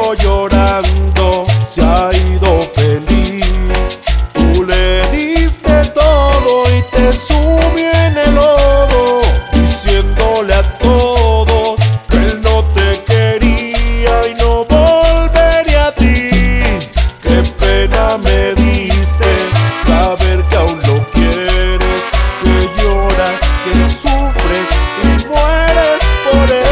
veo llorando, se ha ido feliz. Tú le diste todo y te subió en el lodo, diciéndole a todos que él no te quería y no volvería a ti. Qué pena me diste saber que aún lo quieres, que lloras, que sufres y mueres por él.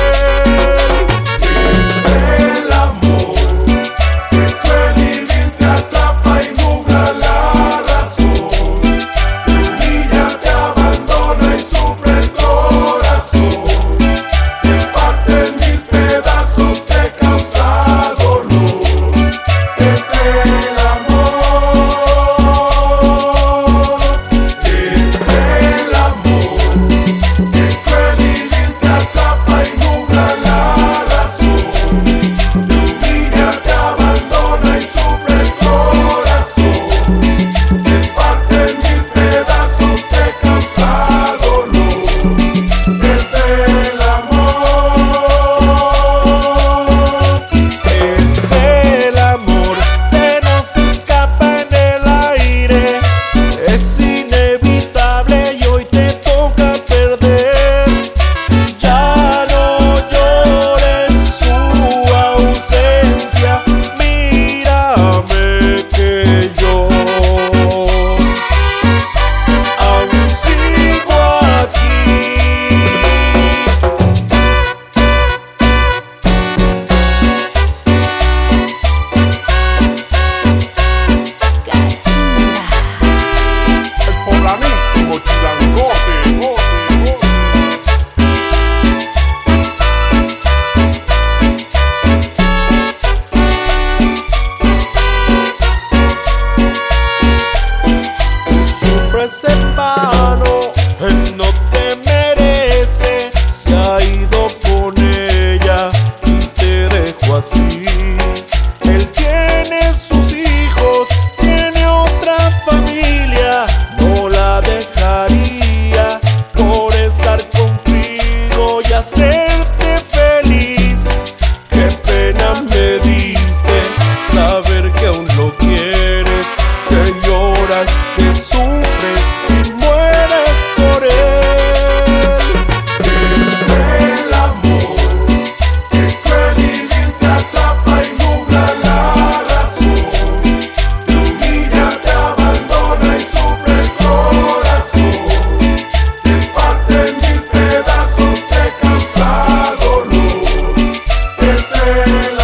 En vano, él no te merece, se ha ido con ella y te dejó así. Él tiene sus hijos, tiene otra familia, no la dejaría por estar contigo y hacerte feliz. Qué pena me diste saber que aún lo quieres, que lloras, que sufres y mueres por él. Es el amor que cruel te atrapa y nubla la razón. Te humilla, te abandona y sufre el corazón. Te parte en mil pedazos, te causa dolor. Es el